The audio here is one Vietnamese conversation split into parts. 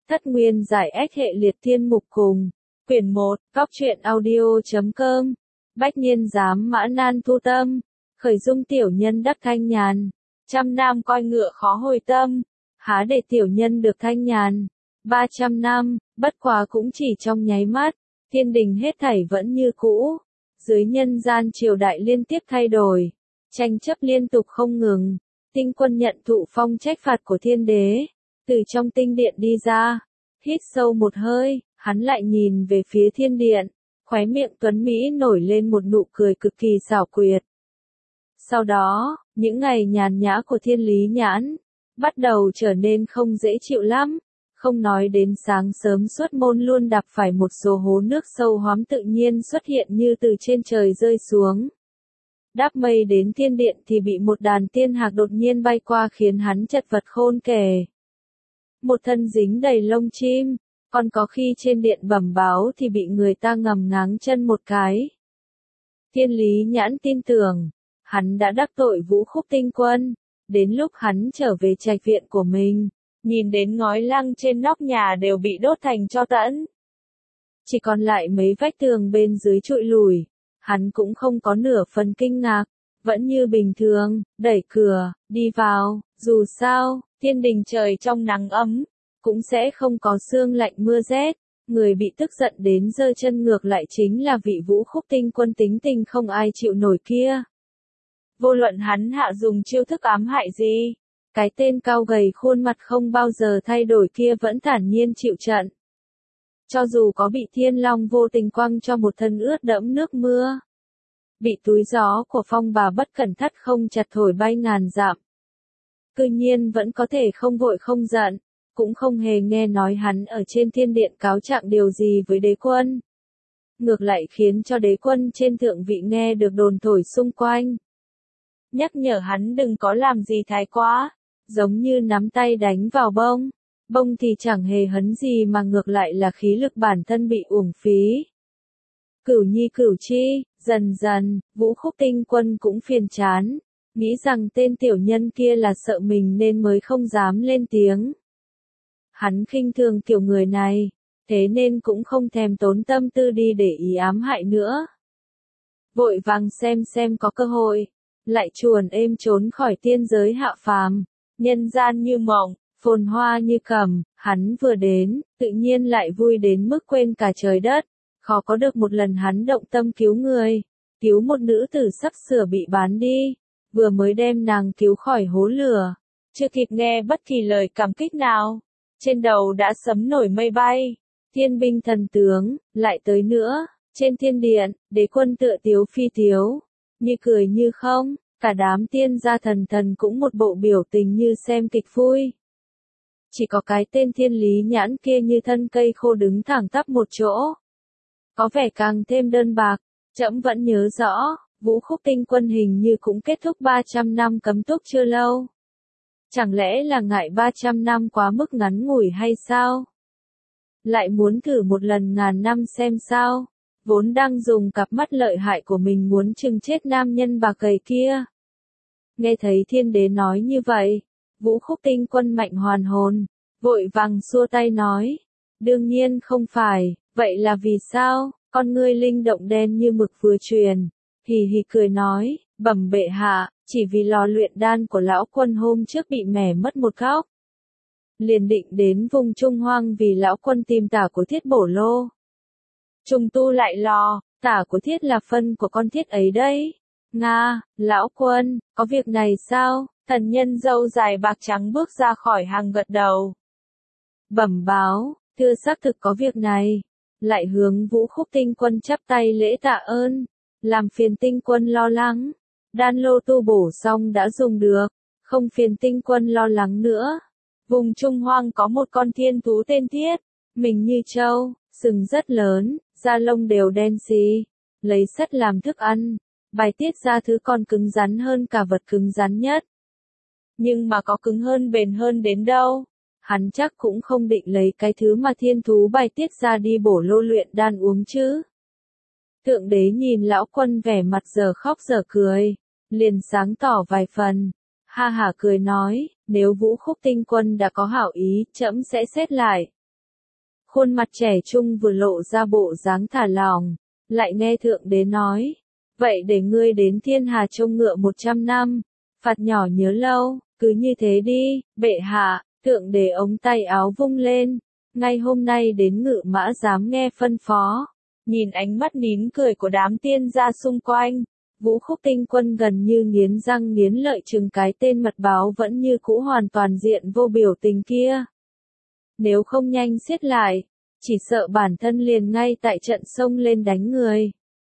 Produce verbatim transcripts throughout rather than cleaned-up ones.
Thất nguyên giải ách hệ liệt thiên mục cùng. Quyển một, Cóc truyện audio chấm com. Bách niên giám mã nan thu tâm. Khởi dung tiểu nhân đắc thanh nhàn. Trăm nam coi ngựa khó hồi tâm. Há để tiểu nhân được thanh nhàn. Ba trăm năm, bất quá cũng chỉ trong nháy mắt. Thiên đình hết thảy vẫn như cũ. Dưới nhân gian triều đại liên tiếp thay đổi. Tranh chấp liên tục không ngừng. Tinh quân nhận thụ phong trách phạt của thiên đế. Từ trong tinh điện đi ra. Hít sâu một hơi, hắn lại nhìn về phía thiên điện. Khóe miệng tuấn Mỹ nổi lên một nụ cười cực kỳ xảo quyệt. Sau đó, những ngày nhàn nhã của thiên lý nhãn, bắt đầu trở nên không dễ chịu lắm. Không nói đến sáng sớm xuất môn luôn đạp phải một số hố nước sâu hoắm tự nhiên xuất hiện như từ trên trời rơi xuống. Đáp mây đến thiên điện thì bị một đàn tiên hạc đột nhiên bay qua khiến hắn chật vật khôn kể. Một thân dính đầy lông chim, còn có khi trên điện bẩm báo thì bị người ta ngầm ngáng chân một cái. Thiên lý nhãn tin tưởng, hắn đã đắc tội Vũ Khúc Tinh Quân, đến lúc hắn trở về trạch viện của mình, nhìn đến ngói lăng trên nóc nhà đều bị đốt thành tro tẫn. Chỉ còn lại mấy vách tường bên dưới trụi lủi, hắn cũng không có nửa phần kinh ngạc, vẫn như bình thường, đẩy cửa, đi vào, dù sao, thiên đình trời trong nắng ấm, cũng sẽ không có sương lạnh mưa rét, người bị tức giận đến giơ chân ngược lại chính là vị Vũ Khúc Tinh Quân tính tình không ai chịu nổi kia. Vô luận hắn hạ dùng chiêu thức ám hại gì, cái tên cao gầy khuôn mặt không bao giờ thay đổi kia vẫn thản nhiên chịu trận. Cho dù có bị thiên long vô tình quăng cho một thân ướt đẫm nước mưa, bị túi gió của phong bà bất cẩn thắt không chặt thổi bay ngàn dặm, cư nhiên vẫn có thể không vội không giận, cũng không hề nghe nói hắn ở trên thiên điện cáo trạng điều gì với đế quân. Ngược lại khiến cho đế quân trên thượng vị nghe được đồn thổi xung quanh. Nhắc nhở hắn đừng có làm gì thái quá, giống như nắm tay đánh vào bông. Bông thì chẳng hề hấn gì mà ngược lại là khí lực bản thân bị uổng phí. Cửu nhi cửu chi, dần dần, Vũ Khúc Tinh Quân cũng phiền chán, nghĩ rằng tên tiểu nhân kia là sợ mình nên mới không dám lên tiếng. Hắn khinh thường kiểu người này, thế nên cũng không thèm tốn tâm tư đi để ý ám hại nữa. Vội vàng xem xem có cơ hội, lại chuồn êm trốn khỏi tiên giới hạ phàm, nhân gian như mộng, phồn hoa như cẩm, hắn vừa đến, tự nhiên lại vui đến mức quên cả trời đất. Khó có được một lần hắn động tâm cứu người, cứu một nữ tử sắp sửa bị bán đi, vừa mới đem nàng cứu khỏi hố lửa, chưa kịp nghe bất kỳ lời cảm kích nào, trên đầu đã sấm nổi mây bay, thiên binh thần tướng, lại tới nữa, trên thiên điện, đế quân tựa tiếu phi tiếu, như cười như không, cả đám tiên gia thần thần cũng một bộ biểu tình như xem kịch vui. Chỉ có cái tên thiên lý nhãn kia như thân cây khô đứng thẳng tắp một chỗ. Có vẻ càng thêm đơn bạc, trẫm vẫn nhớ rõ, Vũ Khúc Tinh Quân hình như cũng kết thúc ba trăm năm cấm túc chưa lâu. Chẳng lẽ là ngại ba trăm năm quá mức ngắn ngủi hay sao? Lại muốn thử một lần ngàn năm xem sao? Vốn đang dùng cặp mắt lợi hại của mình muốn chừng chết nam nhân bà cầy kia. Nghe thấy thiên đế nói như vậy, Vũ Khúc Tinh Quân mạnh hoàn hồn, vội vàng xua tay nói. Đương nhiên không phải, vậy là vì sao? Con ngươi linh động đen như mực vừa truyền, hì hì cười nói, bẩm bệ hạ, chỉ vì lò luyện đan của lão quân hôm trước bị mẻ mất một góc. Liền định đến vùng Trung Hoang vì lão quân tìm tả của thiết bổ lô. Trùng tu lại lò, tả của thiết là phân của con thiết ấy đấy. Nga, lão quân, có việc này sao? Thần nhân râu dài bạc trắng bước ra khỏi hàng gật đầu. Bẩm báo, thưa xác thực có việc này. Lại hướng Vũ Khúc Tinh Quân chắp tay lễ tạ ơn, làm phiền Tinh Quân lo lắng. Đan lô tu bổ xong đã dùng được, không phiền Tinh Quân lo lắng nữa. Vùng Trung Hoang có một con thiên thú tên Thiết, mình như trâu, sừng rất lớn, da lông đều đen xì, lấy sắt làm thức ăn, bài tiết ra thứ còn cứng rắn hơn cả vật cứng rắn nhất. Nhưng mà có cứng hơn bền hơn đến đâu? Hắn chắc cũng không định lấy cái thứ mà thiên thú bài tiết ra đi bổ lô luyện đan uống chứ. Thượng đế nhìn lão quân vẻ mặt giờ khóc giờ cười, liền sáng tỏ vài phần, ha hả cười nói, nếu Vũ Khúc Tinh Quân đã có hảo ý, trẫm sẽ xét lại. Khuôn mặt trẻ trung vừa lộ ra bộ dáng thả lỏng, lại nghe thượng đế nói, vậy để ngươi đến thiên hà trông ngựa một trăm năm, phạt nhỏ nhớ lâu, cứ như thế đi, bệ hạ. Thượng đế ống tay áo vung lên, ngay hôm nay đến ngự mã dám nghe phân phó. Nhìn ánh mắt nín cười của đám tiên gia xung quanh, Vũ Khúc Tinh Quân gần như nghiến răng nghiến lợi chừng cái tên mật báo vẫn như cũ hoàn toàn diện vô biểu tình kia. Nếu không nhanh xiết lại, chỉ sợ bản thân liền ngay tại trận xông lên đánh người.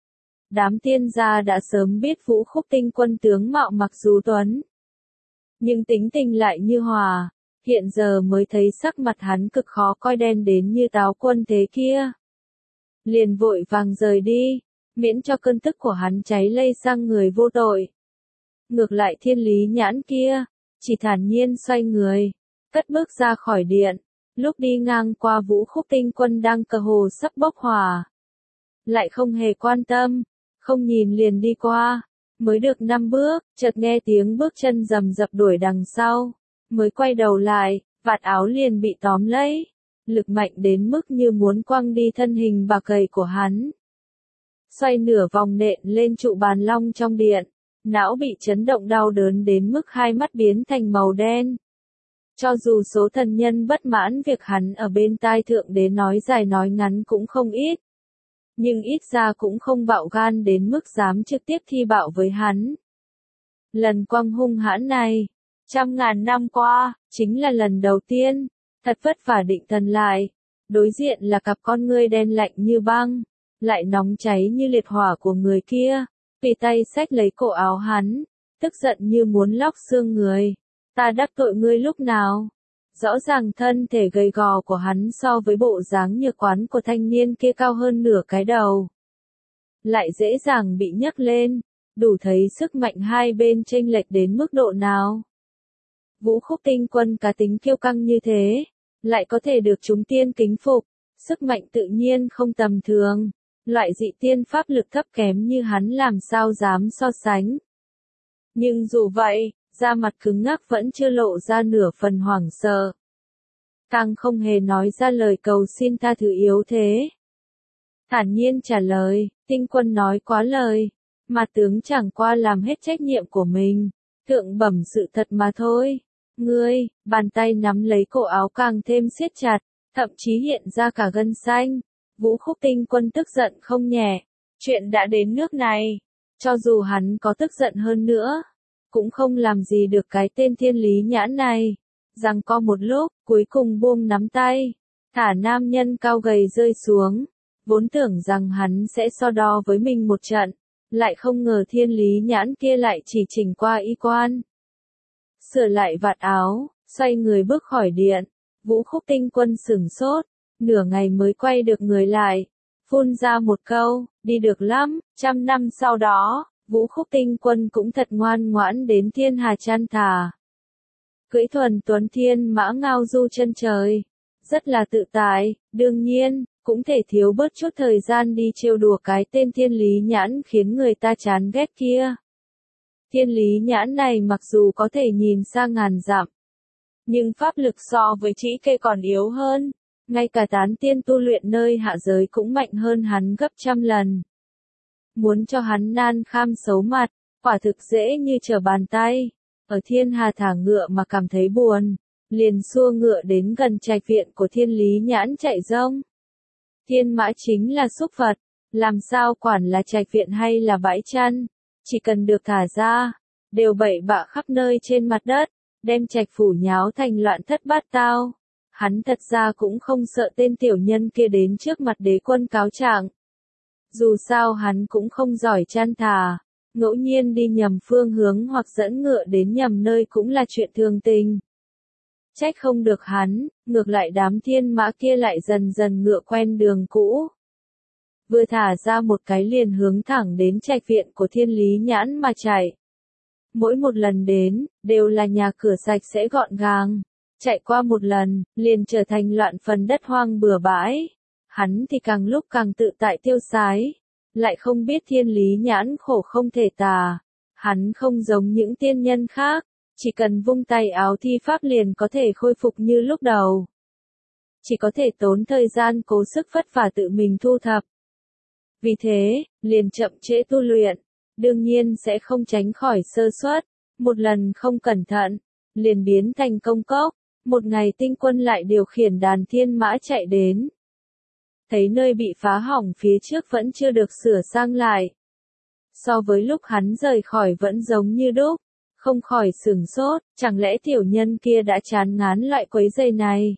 Đám tiên gia đã sớm biết Vũ Khúc Tinh Quân tướng mạo mặc dù tuấn, nhưng tính tình lại như hòa, hiện giờ mới thấy sắc mặt hắn cực khó coi đen đến như táo quân thế kia. Liền vội vàng rời đi, miễn cho cơn tức của hắn cháy lây sang người vô tội. Ngược lại Thiên Lý Nhãn kia, chỉ thản nhiên xoay người, cất bước ra khỏi điện, lúc đi ngang qua Vũ Khúc Tinh Quân đang cờ hồ sắp bốc hỏa. Lại không hề quan tâm, không nhìn liền đi qua, mới được năm bước, chợt nghe tiếng bước chân rầm rập đuổi đằng sau, mới quay đầu lại, vạt áo liền bị tóm lấy, lực mạnh đến mức như muốn quăng đi thân hình bà cầy của hắn. Xoay nửa vòng nện lên trụ bàn long trong điện, não bị chấn động đau đớn đến mức hai mắt biến thành màu đen. Cho dù số thần nhân bất mãn việc hắn ở bên tai thượng đế nói dài nói ngắn cũng không ít, nhưng ít ra cũng không bạo gan đến mức dám trực tiếp thi bạo với hắn. Lần quăng hung hãn này, trăm ngàn năm qua, chính là lần đầu tiên, thật vất vả định thần lại, đối diện là cặp con ngươi đen lạnh như băng, lại nóng cháy như liệt hỏa của người kia, vì tay xách lấy cổ áo hắn, tức giận như muốn lóc xương người. Ta đắc tội ngươi lúc nào? Rõ ràng thân thể gầy gò của hắn so với bộ dáng nhược quán của thanh niên kia cao hơn nửa cái đầu. Lại dễ dàng bị nhấc lên, đủ thấy sức mạnh hai bên chênh lệch đến mức độ nào. Vũ Khúc Tinh Quân cá tính kiêu căng như thế, lại có thể được chúng tiên kính phục, sức mạnh tự nhiên không tầm thường, loại dị tiên pháp lực thấp kém như hắn làm sao dám so sánh. Nhưng dù vậy, da mặt cứng ngắc vẫn chưa lộ ra nửa phần hoảng sợ. Càng không hề nói ra lời cầu xin tha thứ yếu thế. Thản nhiên trả lời, Tinh Quân nói quá lời, mà tướng chẳng qua làm hết trách nhiệm của mình, thượng bẩm sự thật mà thôi. Ngươi, bàn tay nắm lấy cổ áo càng thêm siết chặt, thậm chí hiện ra cả gân xanh. Vũ Khúc Tinh Quân tức giận không nhẹ, chuyện đã đến nước này, cho dù hắn có tức giận hơn nữa, cũng không làm gì được cái tên Thiên Lý Nhãn này. Giằng co một lúc, cuối cùng buông nắm tay, thả nam nhân cao gầy rơi xuống, vốn tưởng rằng hắn sẽ so đo với mình một trận, lại không ngờ Thiên Lý Nhãn kia lại chỉ chỉnh qua y quan. Sửa lại vạt áo, xoay người bước khỏi điện, Vũ Khúc Tinh Quân sửng sốt, nửa ngày mới quay được người lại, phun ra một câu, đi được lắm. Trăm năm sau đó, Vũ Khúc Tinh Quân cũng thật ngoan ngoãn đến thiên hà chan thả. Cưỡi thuần tuấn thiên mã ngao du chân trời, rất là tự tại, đương nhiên, cũng thể thiếu bớt chút thời gian đi trêu đùa cái tên Thiên Lý Nhãn khiến người ta chán ghét kia. Thiên Lý Nhãn này mặc dù có thể nhìn xa ngàn dặm, nhưng pháp lực so với trĩ kê còn yếu hơn, ngay cả tán tiên tu luyện nơi hạ giới cũng mạnh hơn hắn gấp trăm lần. Muốn cho hắn nan kham xấu mặt, quả thực dễ như trở bàn tay. Ở thiên hà thả ngựa mà cảm thấy buồn, liền xua ngựa đến gần trạch viện của Thiên Lý Nhãn chạy rông. Thiên mã chính là súc vật, làm sao quản là trạch viện hay là bãi chăn, chỉ cần được thả ra, đều bậy bạ khắp nơi trên mặt đất, đem trạch phủ nháo thành loạn thất bát tao. Hắn thật ra cũng không sợ tên tiểu nhân kia đến trước mặt đế quân cáo trạng. Dù sao hắn cũng không giỏi chăn thả, ngẫu nhiên đi nhầm phương hướng hoặc dẫn ngựa đến nhầm nơi cũng là chuyện thường tình. Trách không được hắn, ngược lại đám thiên mã kia lại dần dần ngựa quen đường cũ. Vừa thả ra một cái liền hướng thẳng đến trạch viện của Thiên Lý Nhãn mà chạy. Mỗi một lần đến, đều là nhà cửa sạch sẽ gọn gàng. Chạy qua một lần, liền trở thành loạn phần đất hoang bừa bãi. Hắn thì càng lúc càng tự tại tiêu sái. Lại không biết Thiên Lý Nhãn khổ không thể tả. Hắn không giống những tiên nhân khác, chỉ cần vung tay áo thi pháp liền có thể khôi phục như lúc đầu. chỉ có thể tốn thời gian cố sức vất vả tự mình thu thập. Vì thế, liền chậm trễ tu luyện, đương nhiên sẽ không tránh khỏi sơ suất, một lần không cẩn thận, liền biến thành công cốc. Một ngày Tinh Quân lại điều khiển đàn thiên mã chạy đến. Thấy nơi bị phá hỏng phía trước vẫn chưa được sửa sang lại. So với lúc hắn rời khỏi vẫn giống như đúc, không khỏi sửng sốt, chẳng lẽ tiểu nhân kia đã chán ngán loại quấy rầy này?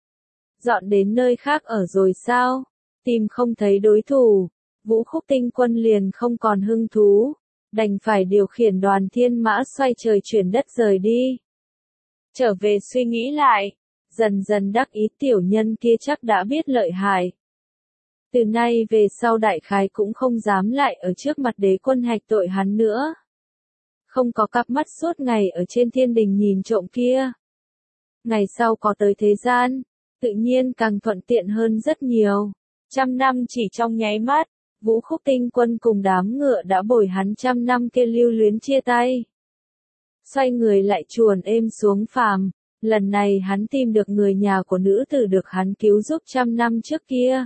Dọn đến nơi khác ở rồi sao? Tìm không thấy đối thủ, Vũ Khúc Tinh Quân liền không còn hứng thú, đành phải điều khiển đoàn thiên mã xoay trời chuyển đất rời đi. Trở về suy nghĩ lại, dần dần đắc ý tiểu nhân kia chắc đã biết lợi hại. Từ nay về sau đại khái cũng không dám lại ở trước mặt đế quân hạch tội hắn nữa. Không có cặp mắt suốt ngày ở trên thiên đình nhìn trộm kia. Ngày sau có tới thế gian, tự nhiên càng thuận tiện hơn rất nhiều. Trăm năm chỉ trong nháy mắt, Vũ Khúc Tinh Quân cùng đám ngựa đã bồi hắn trăm năm kia lưu luyến chia tay. Xoay người lại chuồn êm xuống phàm, lần này hắn tìm được người nhà của nữ tử được hắn cứu giúp trăm năm trước kia.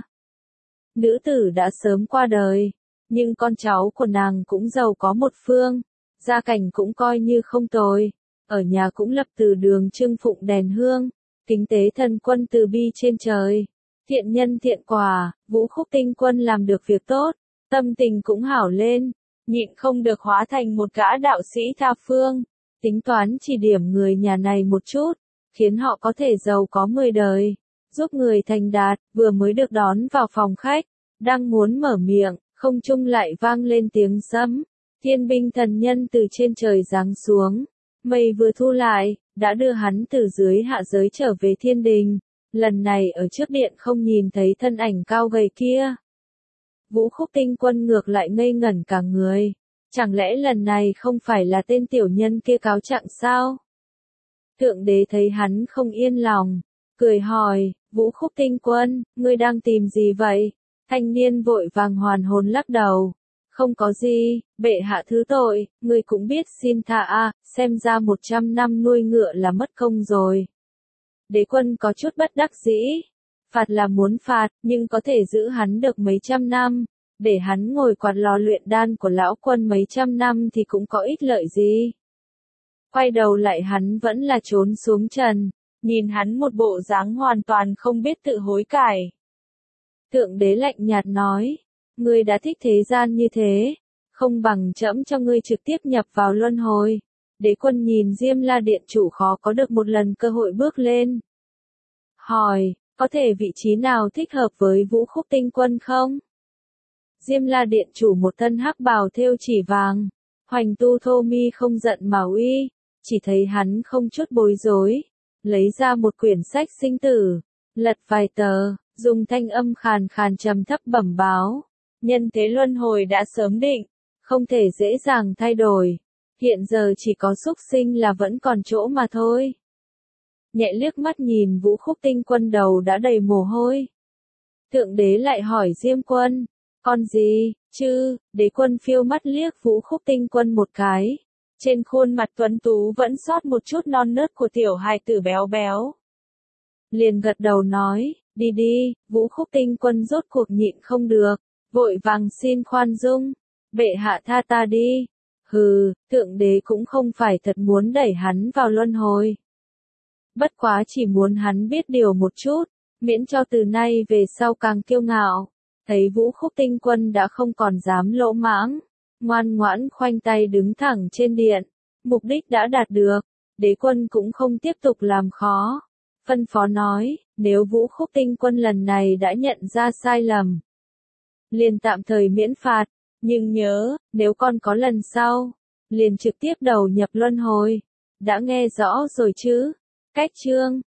Nữ tử đã sớm qua đời, nhưng con cháu của nàng cũng giàu có một phương, gia cảnh cũng coi như không tồi, ở nhà cũng lập từ đường trưng phụng đèn hương, kính tế thần quân từ bi trên trời. Thiện nhân thiện quả, Vũ Khúc Tinh Quân làm được việc tốt, tâm tình cũng hảo lên, nhịn không được hóa thành một gã đạo sĩ tha phương, tính toán chỉ điểm người nhà này một chút, khiến họ có thể giàu có mười đời, giúp người thành đạt, vừa mới được đón vào phòng khách, đang muốn mở miệng, không trung lại vang lên tiếng sấm, thiên binh thần nhân từ trên trời giáng xuống, mây vừa thu lại, đã đưa hắn từ dưới hạ giới trở về thiên đình. Lần này ở trước điện không nhìn thấy thân ảnh cao gầy kia. Vũ Khúc Tinh Quân ngược lại ngây ngẩn cả người. Chẳng lẽ lần này không phải là tên tiểu nhân kia cáo trạng sao? Thượng đế thấy hắn không yên lòng, cười hỏi, Vũ Khúc Tinh Quân, ngươi đang tìm gì vậy? Thanh niên vội vàng hoàn hồn lắc đầu. Không có gì, bệ hạ thứ tội, ngươi cũng biết xin tha a, xem ra một trăm năm nuôi ngựa là mất công rồi. Đế quân có chút bất đắc dĩ, phạt là muốn phạt, nhưng có thể giữ hắn được mấy trăm năm, để hắn ngồi quạt lò luyện đan của lão quân mấy trăm năm thì cũng có ích lợi gì. Quay đầu lại hắn vẫn là trốn xuống trần, nhìn hắn một bộ dáng hoàn toàn không biết tự hối cải. Thượng đế lạnh nhạt nói, ngươi đã thích thế gian như thế, không bằng trẫm cho ngươi trực tiếp nhập vào luân hồi. Đế quân nhìn Diêm La Điện chủ khó có được một lần cơ hội bước lên. Hỏi, có thể vị trí nào thích hợp với Vũ Khúc Tinh Quân không? Diêm La Điện chủ một thân hắc bào thêu chỉ vàng, hoành tu thô mi không giận mà uy, chỉ thấy hắn không chút bối rối, lấy ra một quyển sách sinh tử, lật vài tờ, dùng thanh âm khàn khàn trầm thấp bẩm báo, nhân thế luân hồi đã sớm định, không thể dễ dàng thay đổi. Hiện giờ chỉ có súc sinh là vẫn còn chỗ mà thôi. Nhẹ liếc mắt nhìn Vũ Khúc Tinh Quân đầu đã đầy mồ hôi. Thượng đế lại hỏi Diêm Quân, con gì, chứ, đế quân phiêu mắt liếc Vũ Khúc Tinh Quân một cái. Trên khuôn mặt tuấn tú vẫn sót một chút non nớt của tiểu hài tử béo béo. Liền gật đầu nói, đi đi, Vũ Khúc Tinh Quân rốt cuộc nhịn không được, vội vàng xin khoan dung, bệ hạ tha ta đi. Hừ, thượng đế cũng không phải thật muốn đẩy hắn vào luân hồi. Bất quá chỉ muốn hắn biết điều một chút, miễn cho từ nay về sau càng kiêu ngạo. Thấy Vũ Khúc Tinh Quân đã không còn dám lỗ mãng, ngoan ngoãn khoanh tay đứng thẳng trên điện, mục đích đã đạt được, đế quân cũng không tiếp tục làm khó. Phân phó nói, nếu Vũ Khúc Tinh Quân lần này đã nhận ra sai lầm, liền tạm thời miễn phạt. Nhưng nhớ, nếu con có lần sau, liền trực tiếp đầu nhập luân hồi. Đã nghe rõ rồi chứ? Cách chương